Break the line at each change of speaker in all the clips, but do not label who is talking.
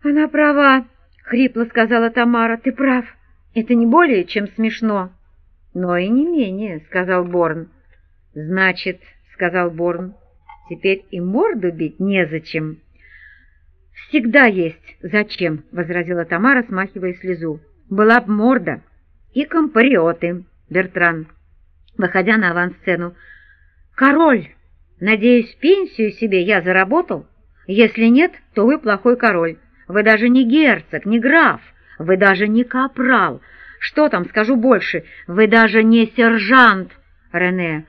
«Она права», — хрипло сказала Тамара. «Ты прав. Это не более, чем смешно». «Но и не менее», — сказал Борн. «Значит, — сказал Борн, — теперь и морду бить незачем». «Всегда есть зачем», — возразила Тамара, смахивая слезу. «Была б морда и компариоты, Бертран», выходя на авансцену. «Король! Надеюсь, пенсию себе я заработал? Если нет, то вы плохой король. Вы даже не герцог, не граф, вы даже не капрал. Что там, скажу больше, вы даже не сержант, Рене.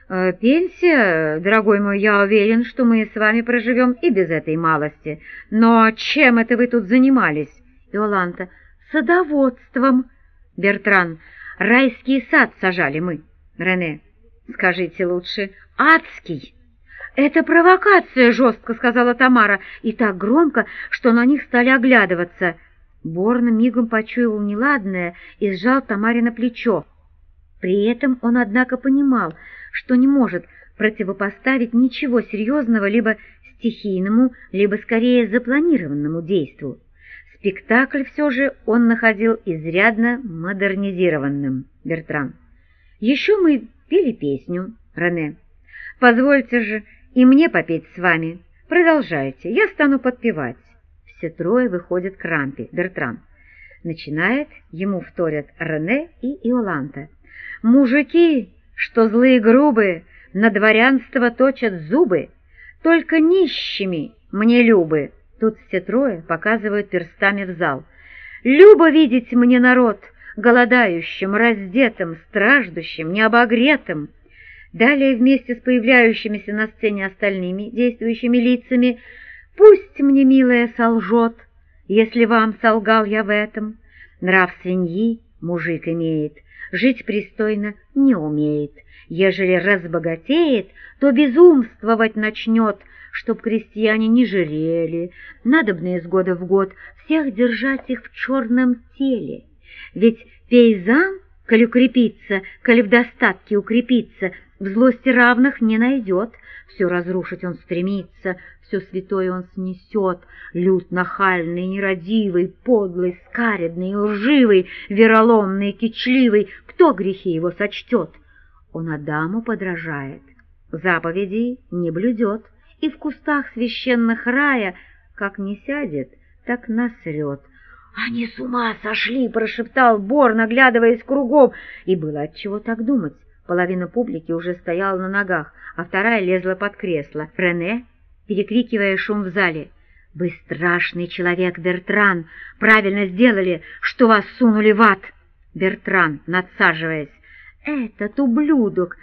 Пенсия, дорогой мой, я уверен, что мы с вами проживем и без этой малости. Но чем это вы тут занимались?» Иоланта. «Садоводством». Бертран. «Райский сад сажали мы». Рене. «Скажите лучше, адский». «Это провокация», — жестко сказала Тамара, и так громко, что на них стали оглядываться. Борн мигом почуял неладное и сжал Тамаре на плечо. При этом он, однако, понимал, что не может противопоставить ничего серьезного либо стихийному, либо скорее запланированному действу. Спектакль все же он находил изрядно модернизированным. Бертран. «Еще мы пели песню, Рене. Позвольте же и мне попеть с вами. Продолжайте, я стану подпевать». Все трое выходят к рампе. Бертран начинает, ему вторят Рене и Иоланта. «Мужики, что злые грубые, на дворянство точат зубы, только нищими мне любы». Тут все трое показывают перстами в зал. «Любо видеть мне народ, голодающим, раздетым, страждущим, необогретым». Далее вместе с появляющимися на сцене остальными действующими лицами: «Пусть мне, милая, солжет, если вам солгал я в этом. Нрав свиньи мужик имеет, жить пристойно не умеет. Ежели разбогатеет, то безумствовать начнет, чтоб крестьяне не жирели. Надобно из года в год всех держать их в черном теле. Ведь пейзан, коль укрепится, коль в достатке укрепится, в злости равных не найдет. Все разрушить он стремится, все святое он снесет. Люд нахальный, нерадивый, подлый, скаредный, лживый, вероломный, кичливый, кто грехи его сочтет? Он Адаму подражает, заповедей не блюдет, и в кустах священных рая как не сядет, так насрет». «Они с ума сошли!» — прошептал Борн, оглядываясь кругом, и было отчего так думать. Половина публики уже стояла на ногах, а вторая лезла под кресло. Рене, перекрикивая шум в зале: «Вы страшный человек, Бертран! Правильно сделали, что вас сунули в ад!» Бертран, надсаживаясь: «Этот ублюдок!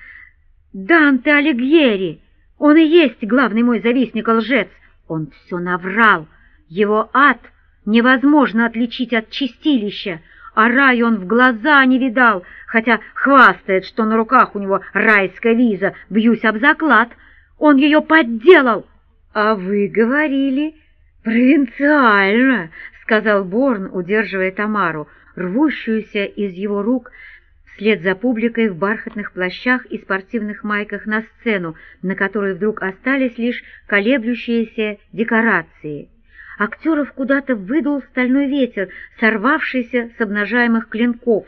Данте Алигьери! Он и есть главный мой завистник-лжец! Он все наврал! Его ад невозможно отличить от чистилища, а рай он в глаза не видал, хотя хвастает, что на руках у него райская виза, бьюсь об заклад. Он ее подделал!» «А вы говорили провинциально», — сказал Борн, удерживая Тамару, рвущуюся из его рук вслед за публикой в бархатных плащах и спортивных майках на сцену, на которой вдруг остались лишь колеблющиеся декорации. Актеров куда-то выдул стальной ветер, сорвавшийся с обнажаемых клинков.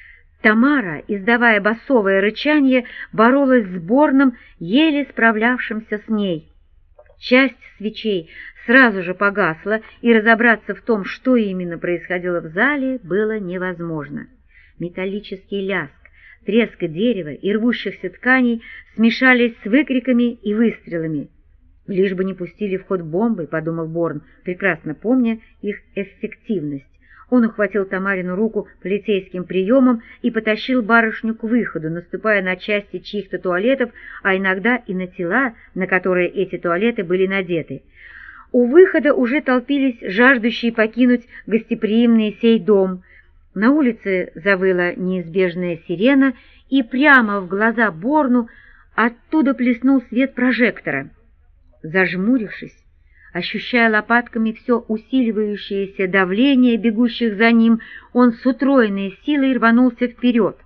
Тамара, издавая басовое рычание, боролась с Борном, еле справлявшимся с ней. Часть свечей сразу же погасла, и разобраться в том, что именно происходило в зале, было невозможно. Металлический лязг, треск дерева и рвущихся тканей смешались с выкриками и выстрелами. «Лишь бы не пустили в ход бомбы», — подумал Борн, прекрасно помня их эффективность. Он ухватил Тамарину руку полицейским приемом и потащил барышню к выходу, наступая на части чьих-то туалетов, а иногда и на тела, на которые эти туалеты были надеты. У выхода уже толпились жаждущие покинуть гостеприимный сей дом. На улице завыла неизбежная сирена, и прямо в глаза Борну оттуда плеснул свет прожектора. Зажмурившись, ощущая лопатками все усиливающееся давление бегущих за ним, он с утроенной силой рванулся вперед.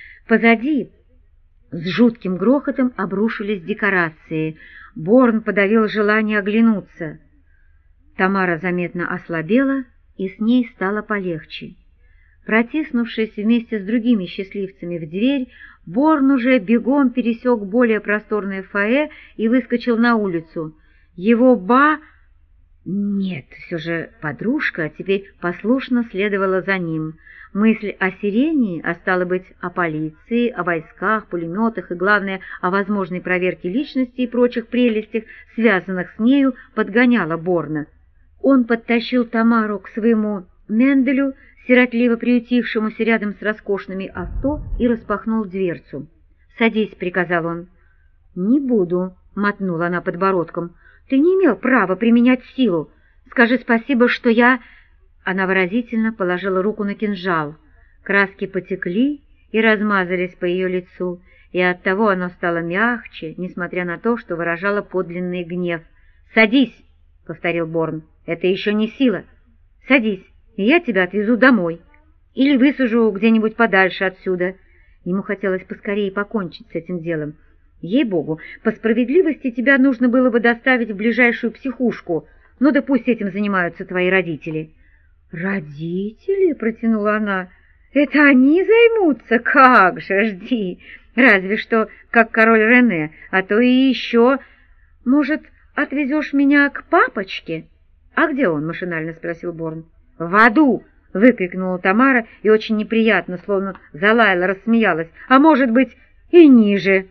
Позади с жутким грохотом обрушились декорации. Борн подавил желание оглянуться. Тамара заметно ослабела, и с ней стало полегче. Протиснувшись вместе с другими счастливцами в дверь, Борн уже бегом пересек более просторное фойе и выскочил на улицу. Его Нет, все же подружка теперь послушно следовала за ним. Мысль о сирении, а стало быть, о полиции, о войсках, пулеметах и, главное, о возможной проверке личности и прочих прелестях, связанных с нею, подгоняла Борна. Он подтащил Тамару к своему Менделю, сиротливо приютившемуся рядом с роскошными авто, и распахнул дверцу. «Садись», — приказал он. «Не буду», — мотнула она подбородком. «Ты не имел права применять силу. Скажи спасибо, что я...» Она выразительно положила руку на кинжал. Краски потекли и размазались по ее лицу, и оттого оно стало мягче, несмотря на то, что выражало подлинный гнев. «Садись», — повторил Борн. «Это еще не сила. Садись, и я тебя отвезу домой. Или высажу где-нибудь подальше отсюда». Ему хотелось поскорее покончить с этим делом. «Ей-богу, по справедливости тебя нужно было бы доставить в ближайшую психушку. Ну да пусть этим занимаются твои родители». «Родители?» — протянула она. «Это они займутся? Как же, жди! Разве что как король Рене, а то и еще. Может, отвезешь меня к папочке?» «А где он?» — машинально спросил Борн. «В аду!» — выкрикнула Тамара и очень неприятно, словно залаяла, рассмеялась. «А может быть, и ниже!»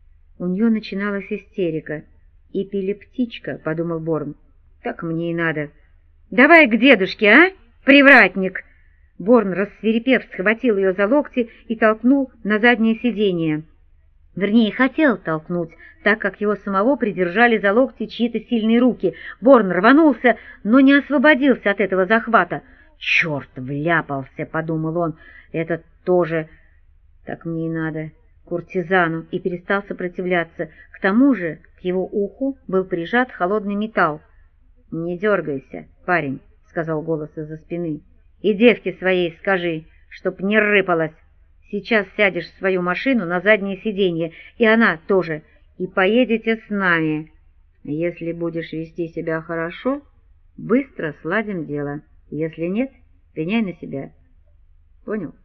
У нее начиналась истерика. «Эпилептичка», — подумал Борн. «Так мне и надо». «Давай к дедушке, а, привратник!» Борн, рассвирепев, схватил ее за локти и толкнул на заднее сиденье. Вернее, хотел толкнуть, так как его самого придержали за локти чьи-то сильные руки. Борн рванулся, но не освободился от этого захвата. «Черт, вляпался!» — подумал он. «Это тоже так мне и надо, куртизану», и перестал сопротивляться. К тому же к его уху был прижат холодный металл. «Не дергайся, парень», — сказал голос из-за спины. «И девке своей скажи, чтоб не рыпалась. Сейчас сядешь в свою машину на заднее сиденье, и она тоже, и поедете с нами. Если будешь вести себя хорошо, быстро сладим дело. Если нет, пеняй на себя. Понял?»